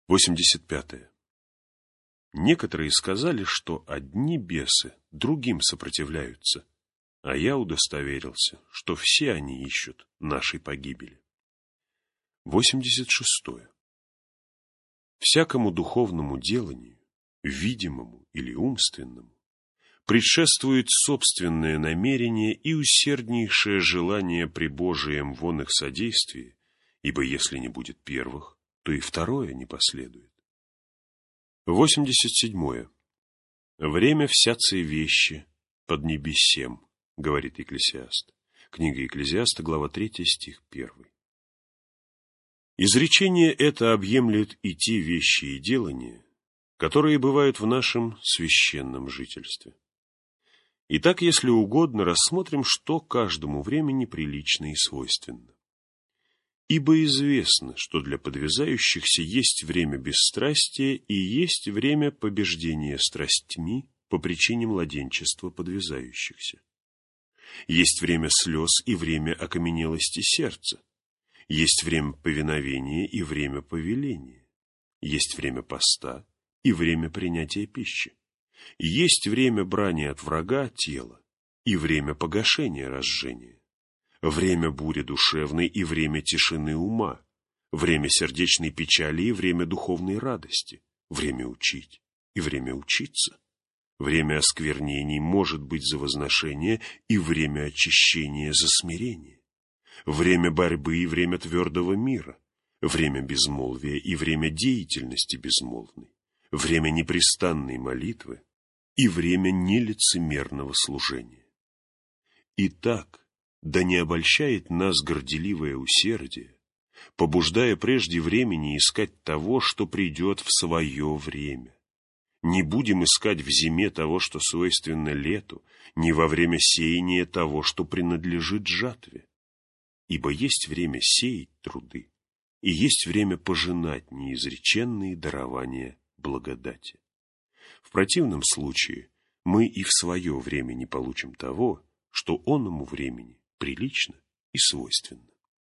85. Некоторые сказали, что одни бесы другим сопротивляются, а я удостоверился, что все они ищут нашей погибели. 86. Всякому духовному деланию, видимому или умственному, предшествует собственное намерение и усерднейшее желание при Божием вон их содействии, ибо если не будет первых, то и второе не последует. 87. Время всяцей вещи под небесем, говорит Екклесиаст. Книга Екклесиаста, глава 3, стих 1. Изречение это объемлет и те вещи и делания, которые бывают в нашем священном жительстве. Итак, если угодно, рассмотрим, что каждому времени прилично и свойственно. Ибо известно, что для подвязающихся есть время бесстрастия и есть время побеждения страстьми по причине младенчества подвязающихся. Есть время слез и время окаменелости сердца. Есть время повиновения и время повеления. Есть время поста и время принятия пищи. Есть время брани от врага тела и время погашения разжения. Время бури душевной и время тишины ума, время сердечной печали и время духовной радости, время учить и время учиться. Время осквернений может быть за возношение и время очищения за смирение. Время борьбы и время твердого мира, время безмолвия и время деятельности безмолвной, время непрестанной молитвы и время нелицемерного служения. Итак, да не обольщает нас горделивое усердие, побуждая прежде времени искать того, что придет в свое время. Не будем искать в зиме того, что свойственно лету, ни во время сеяния того, что принадлежит жатве. Ибо есть время сеять труды, и есть время пожинать неизреченные дарования благодати. В противном случае мы и в свое время не получим того, что оному времени прилично и свойственно.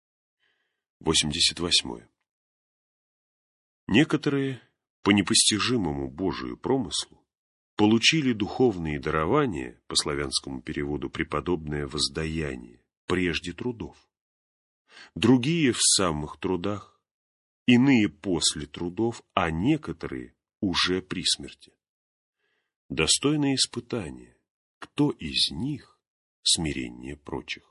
88. Некоторые, по непостижимому Божию промыслу, получили духовные дарования, по славянскому переводу преподобное воздаяние, прежде трудов. Другие в самых трудах, иные после трудов, а некоторые уже при смерти. Достойное испытание, кто из них смирение прочих.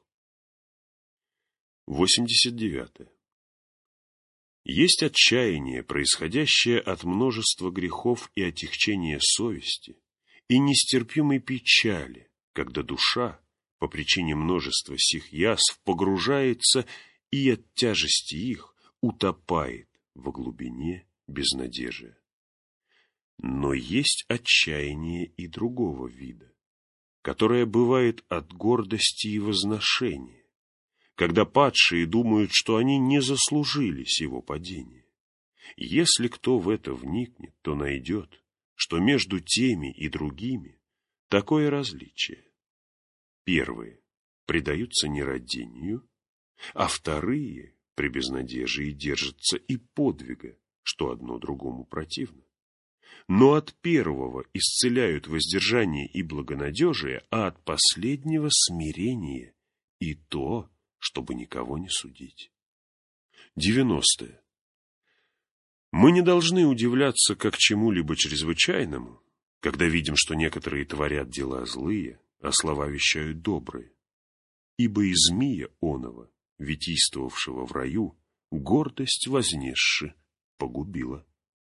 89. Есть отчаяние, происходящее от множества грехов и отягчения совести, и нестерпимой печали, когда душа, по причине множества сих язв, погружается и от тяжести их утопает во глубине безнадежия. Но есть отчаяние и другого вида, которое бывает от гордости и возношения, когда падшие думают, что они не заслужили сего падения. Если кто в это вникнет, то найдет, что между теми и другими такое различие. Первые предаются нерадению, а вторые при безнадежии держатся и подвига, что одно другому противно. Но от первого исцеляют воздержание и благонадежие, а от последнего смирение и то, чтобы никого не судить. 90. Мы не должны удивляться как чему-либо чрезвычайному, когда видим, что некоторые творят дела злые, а слова вещают добрые. Ибо и змия оного, витийствовавшего в раю, гордость вознесши погубила.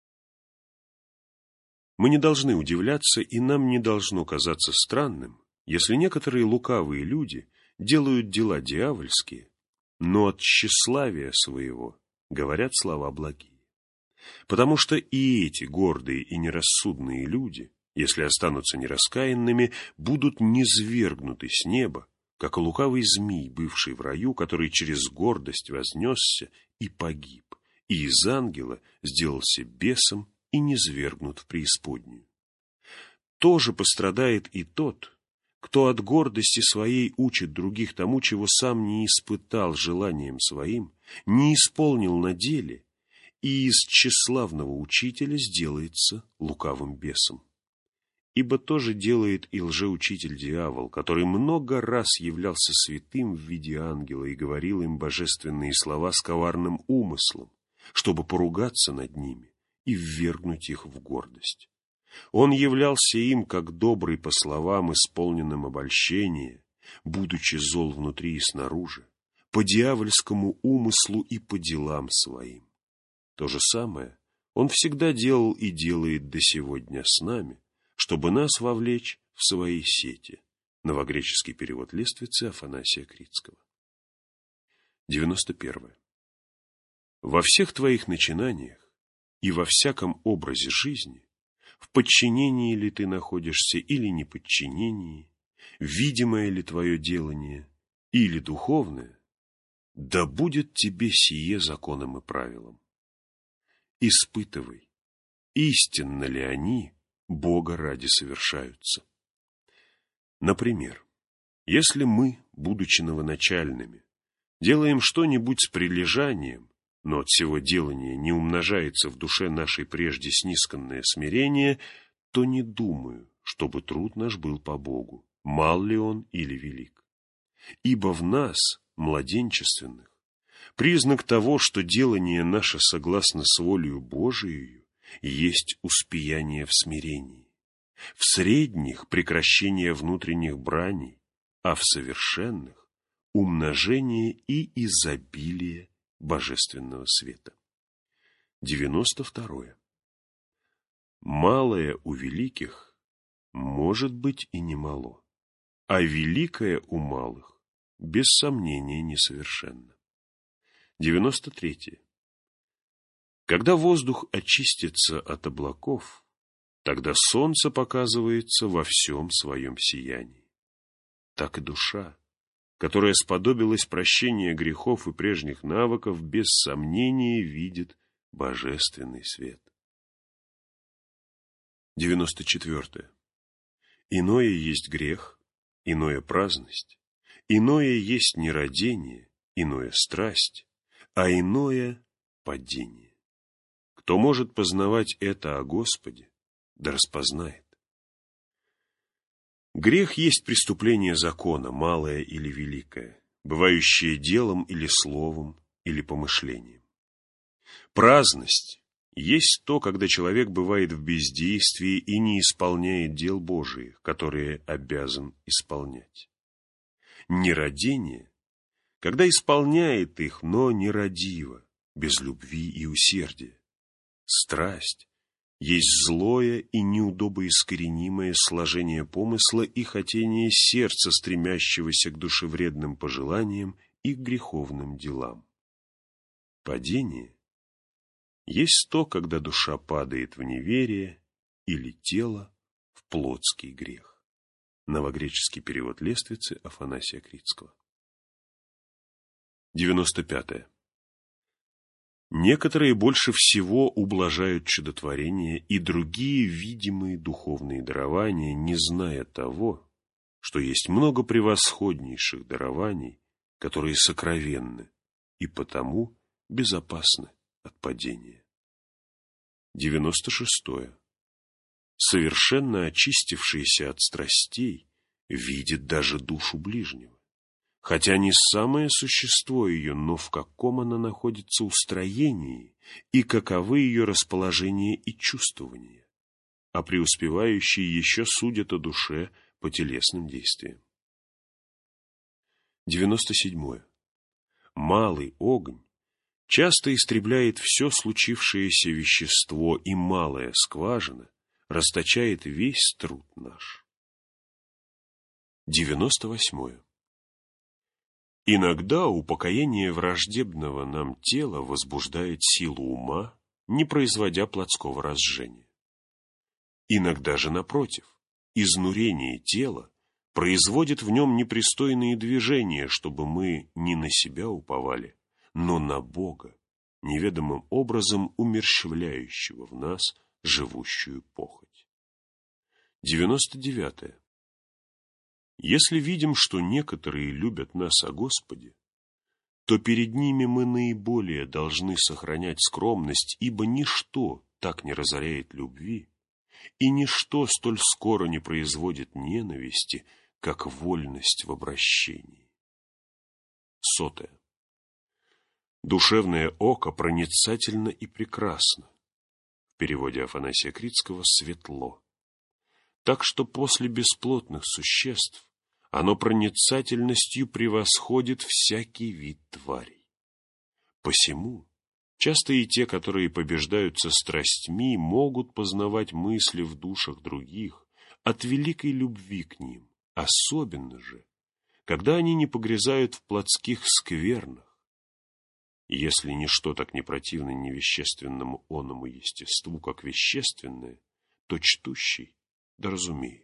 Мы не должны удивляться, и нам не должно казаться странным, если некоторые лукавые люди делают дела дьявольские, но от тщеславия своего говорят слова благие. Потому что и эти гордые и нерассудные люди, если останутся нераскаянными, будут низвергнуты с неба, как лукавый змей, бывший в раю, который через гордость вознесся и погиб, и из ангела сделался бесом и низвергнут в преисподнюю. Тоже пострадает и тот, кто от гордости своей учит других тому, чего сам не испытал желанием своим, не исполнил на деле, и из тщеславного учителя сделается лукавым бесом. Ибо то же делает и лжеучитель-дьявол, который много раз являлся святым в виде ангела и говорил им божественные слова с коварным умыслом, чтобы поругаться над ними и ввергнуть их в гордость. Он являлся им как добрый по словам, исполненным обольщения, будучи зол внутри и снаружи, по дьявольскому умыслу и по делам своим. То же самое он всегда делал и делает до сего дня с нами, чтобы нас вовлечь в свои сети. Новогреческий перевод лествицы Афанасия Критского. 91. Во всех твоих начинаниях и во всяком образе жизни, в подчинении ли ты находишься или неподчинении, видимое ли твое делание или духовное, да будет тебе сие законом и правилом. Испытывай, истинно ли они Бога ради совершаются. Например, если мы, будучи новоначальными, делаем что-нибудь с прилежанием, но от всего делания не умножается в душе нашей прежде снисканное смирение, то не думаю, чтобы труд наш был по Богу, мал ли он или велик. Ибо в нас, младенчественных, признак того, что делание наше согласно с волею Божией, есть успеяние в смирении, в средних — прекращение внутренних браней, а в совершенных — умножение и изобилие божественного света. 92. Малое у великих может быть и немало, а великое у малых без сомнения несовершенно. 93. Когда воздух очистится от облаков, тогда солнце показывается во всем своем сиянии. Так и душа, которая сподобилась прощения грехов и прежних навыков, без сомнения видит божественный свет. 94. Иное есть грех, иное праздность, иное есть нерадение, иное страсть, а иное падение. Кто может познавать это о Господе, да распознает. Грех есть преступление закона, малое или великое, бывающее делом или словом, или помышлением. Праздность есть то, когда человек бывает в бездействии и не исполняет дел Божиих, которые обязан исполнять. Нерадение, когда исполняет их, но нерадиво, без любви и усердия. Страсть есть злое и неудобоискоренимое сложение помысла и хотение сердца, стремящегося к душевредным пожеланиям и к греховным делам. Падение есть то, когда душа падает в неверие или тело в плотский грех. Новогреческий перевод лествицы Афанасия Критского. 95. Некоторые больше всего ублажают чудотворение и другие видимые духовные дарования, не зная того, что есть много превосходнейших дарований, которые сокровенны и потому безопасны от падения. 96. Совершенно очистившийся от страстей видит даже душу ближнего, хотя не самое существо ее, но в каком она находится устроении и каковы ее расположение и чувствования, а преуспевающие еще судят о душе по телесным действиям. 97. Малый огонь часто истребляет все случившееся вещество, и малая скважина расточает весь труд наш. 98. Иногда упокоение враждебного нам тела возбуждает силу ума, не производя плотского разжения. Иногда же, напротив, изнурение тела производит в нем непристойные движения, чтобы мы не на себя уповали, но на Бога, неведомым образом умерщвляющего в нас живущую похоть. 99. Если видим, что некоторые любят нас о Господе, то перед ними мы наиболее должны сохранять скромность, ибо ничто так не разоряет любви, и ничто столь скоро не производит ненависти, как вольность в обращении. 100. Душевное око проницательно и прекрасно. В переводе Афанасия Критского «светло». Так что после бесплотных существ оно проницательностью превосходит всякий вид тварей. Посему часто и те, которые побеждаются страстьми, могут познавать мысли в душах других от великой любви к ним, особенно же, когда они не погрязают в плотских сквернах. Если ничто так не противно невещественному оному естеству, как вещественное, то чтущий да разумеет.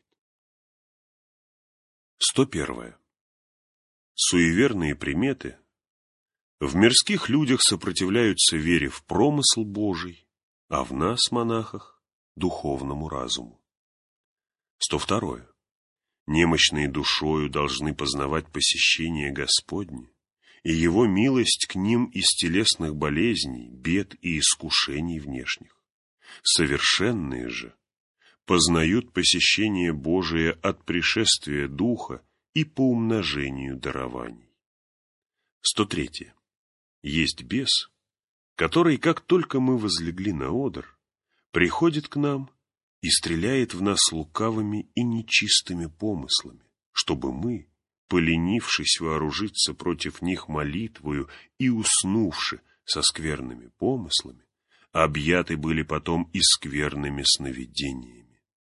101. Суеверные приметы в мирских людях сопротивляются вере в промысл Божий, а в нас, монахах, духовному разуму. 102. Немощные душою должны познавать посещение Господне и Его милость к ним из телесных болезней, бед и искушений внешних. Совершенные же познают посещение Божие от пришествия Духа и по умножению дарований. 103. Есть бес, который, как только мы возлегли на одр, приходит к нам и стреляет в нас лукавыми и нечистыми помыслами, чтобы мы, поленившись вооружиться против них молитвою и уснувши со скверными помыслами, объяты были потом и скверными сновидениями.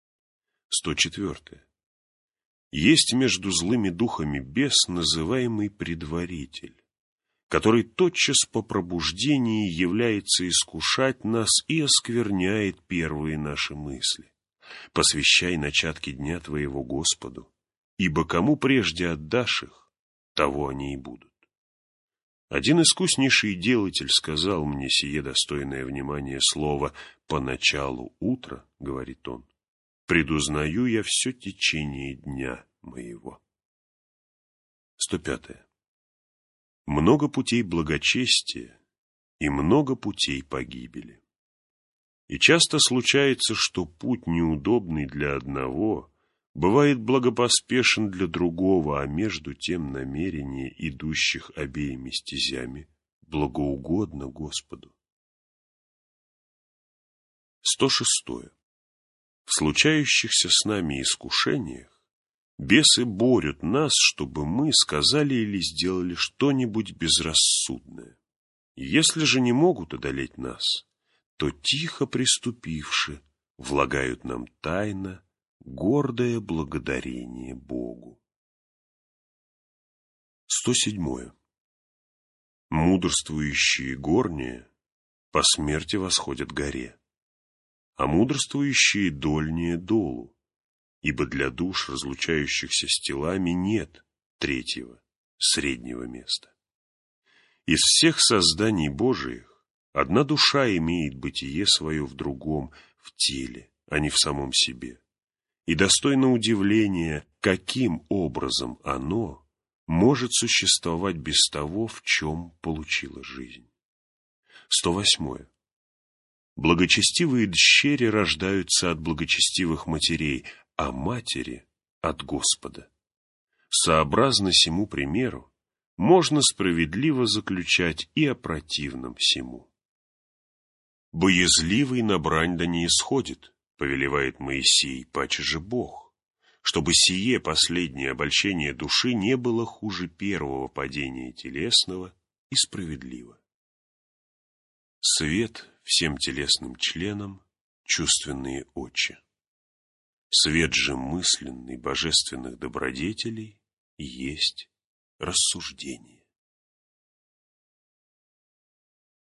104. Есть между злыми духами бес, называемый предваритель, который тотчас по пробуждении является искушать нас и оскверняет первые наши мысли. Посвящай начатки дня твоего Господу, ибо кому прежде отдашь их, того они и будут. Один искуснейший делатель сказал мне сие достойное внимания слово «по началу утра», — говорит он, «предузнаю я все течение дня моего». 105. Много путей благочестия и много путей погибели. И часто случается, что путь неудобный для одного бывает благопоспешен для другого, а между тем намерение идущих обеими стезями благоугодно Господу. 106. В случающихся с нами искушениях бесы борют нас, чтобы мы сказали или сделали что-нибудь безрассудное. Если же не могут одолеть нас, то, тихо приступивши, влагают нам тайно гордое благодарение Богу. 107. Мудрствующие горние по смерти восходят горе, а мудрствующие дольние долу, ибо для душ, разлучающихся с телами, нет третьего, среднего места. Из всех созданий Божиих одна душа имеет бытие свое в другом, в теле, а не в самом себе. И достойно удивления, каким образом оно может существовать без того, в чем получило жизнь. 108. Благочестивые дщери рождаются от благочестивых матерей, а матери — от Господа. Сообразно сему примеру можно справедливо заключать и о противном сему. «Боязливый на брань да не исходит», — повелевает Моисей, паче же Бог, чтобы сие последнее обольщение души не было хуже первого падения телесного и справедливо. Свет всем телесным членам — чувственные очи. Свет же мысленный божественных добродетелей есть рассуждение.